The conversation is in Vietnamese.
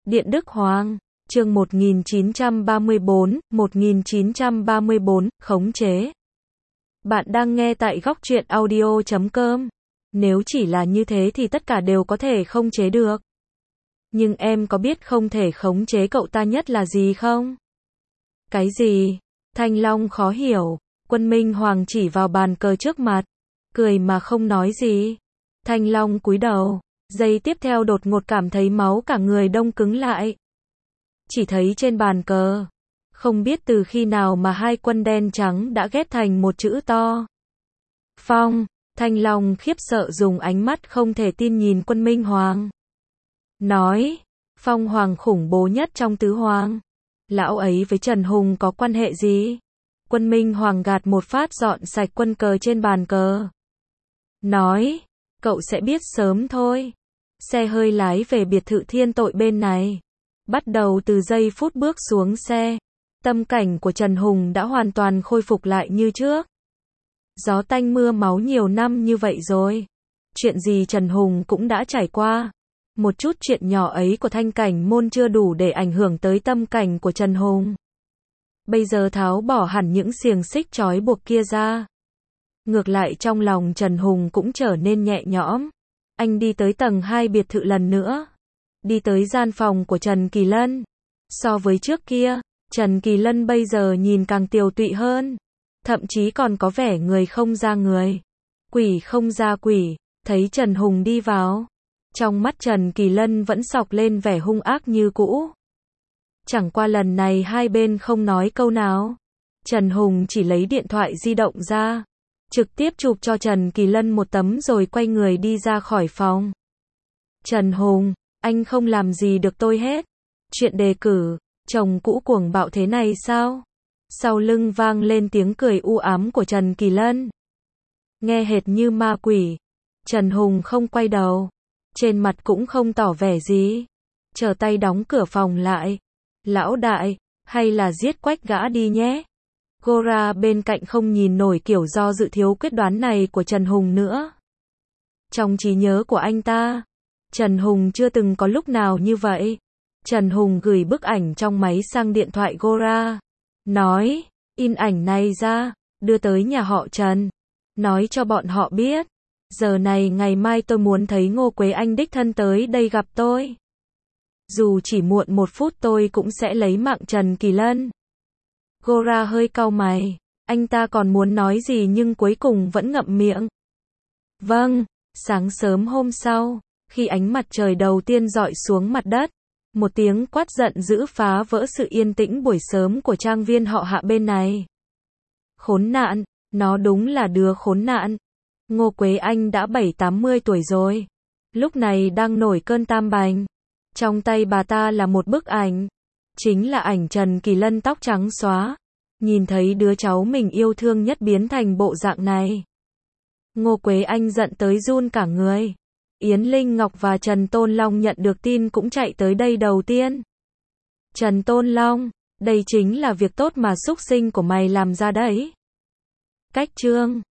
Điện Đức Hoàng, chương 1934, khống chế. Bạn đang nghe tại góc truyện audio.com. Nếu chỉ là như thế thì tất cả đều có thể khống chế được. Nhưng em có biết không thể khống chế cậu ta nhất là gì không? Cái gì? Thanh Long khó hiểu. Quân Minh Hoàng chỉ vào bàn cờ trước mặt, cười mà không nói gì. Thanh Long cúi đầu, giây tiếp theo đột ngột cảm thấy máu cả người đông cứng lại. Chỉ thấy trên bàn cờ, không biết từ khi nào mà hai quân đen trắng đã ghép thành một chữ to. Phong. Thanh Long khiếp sợ dùng ánh mắt không thể tin nhìn Quân Minh Hoàng. Nói, Phong Hoàng khủng bố nhất trong tứ hoàng. Lão ấy với Trần Hùng có quan hệ gì? Quân Minh Hoàng gạt một phát dọn sạch quân cờ trên bàn cờ. Nói, cậu sẽ biết sớm thôi. Xe hơi lái về biệt thự Thiên Tội bên này. Bắt đầu từ giây phút bước xuống xe, tâm cảnh của Trần Hùng đã hoàn toàn khôi phục lại như trước. Gió tanh mưa máu nhiều năm như vậy rồi. Chuyện gì Trần Hùng cũng đã trải qua. Một chút chuyện nhỏ ấy của Thanh Cảnh Môn chưa đủ để ảnh hưởng tới tâm cảnh của Trần Hùng. Bây giờ tháo bỏ hẳn những xiềng xích trói buộc kia ra. Ngược lại trong lòng Trần Hùng cũng trở nên nhẹ nhõm. Anh đi tới tầng 2 biệt thự lần nữa. Đi tới gian phòng của Trần Kỳ Lân. So với trước kia, Trần Kỳ Lân bây giờ nhìn càng tiều tụy hơn. Thậm chí còn có vẻ người không ra người, quỷ không ra quỷ. Thấy Trần Hùng đi vào, trong mắt Trần Kỳ Lân vẫn xộc lên vẻ hung ác như cũ. Chẳng qua lần này hai bên không nói câu nào. Trần Hùng chỉ lấy điện thoại di động ra, trực tiếp chụp cho Trần Kỳ Lân một tấm rồi quay người đi ra khỏi phòng. Trần Hùng, anh không làm gì được tôi hết. Chuyện đề cử, chồng cũ cuồng bạo thế này sao? Sau lưng vang lên tiếng cười u ám của Trần Kỳ Lân. Nghe hệt như ma quỷ. Trần Hùng không quay đầu. Trên mặt cũng không tỏ vẻ gì. Trở tay đóng cửa phòng lại. Lão đại, hay là giết quách gã đi nhé. Gora bên cạnh không nhìn nổi kiểu do dự thiếu quyết đoán này của Trần Hùng nữa. Trong trí nhớ của anh ta, Trần Hùng chưa từng có lúc nào như vậy. Trần Hùng gửi bức ảnh trong máy sang điện thoại Gora. Nói, in ảnh này ra, đưa tới nhà họ Trần. Nói cho bọn họ biết. Giờ này ngày mai tôi muốn thấy Ngô Quế Anh đích thân tới đây gặp tôi. Dù chỉ muộn 1 phút tôi cũng sẽ lấy mạng Trần Kỳ Lân. Gora hơi cau mày. Anh ta còn muốn nói gì nhưng cuối cùng vẫn ngậm miệng. Vâng. Sáng sớm hôm sau, khi ánh mặt trời đầu tiên rọi xuống mặt đất, một tiếng quát giận dữ phá vỡ sự yên tĩnh buổi sớm của trang viên họ Hạ bên này. Khốn nạn, nó đúng là đứa khốn nạn. Ngô Quế Anh đã 70-80 tuổi rồi. Lúc này đang nổi cơn tam bành. Trong tay bà ta là một bức ảnh. Chính là ảnh Trần Kỳ Lân tóc trắng xóa. Nhìn thấy đứa cháu mình yêu thương nhất biến thành bộ dạng này. Ngô Quế Anh giận tới run cả người. Yến Linh Ngọc và Trần Tôn Long nhận được tin cũng chạy tới đây đầu tiên. Trần Tôn Long, đây chính là việc tốt mà xúc sinh của mày làm ra đấy. Cách chương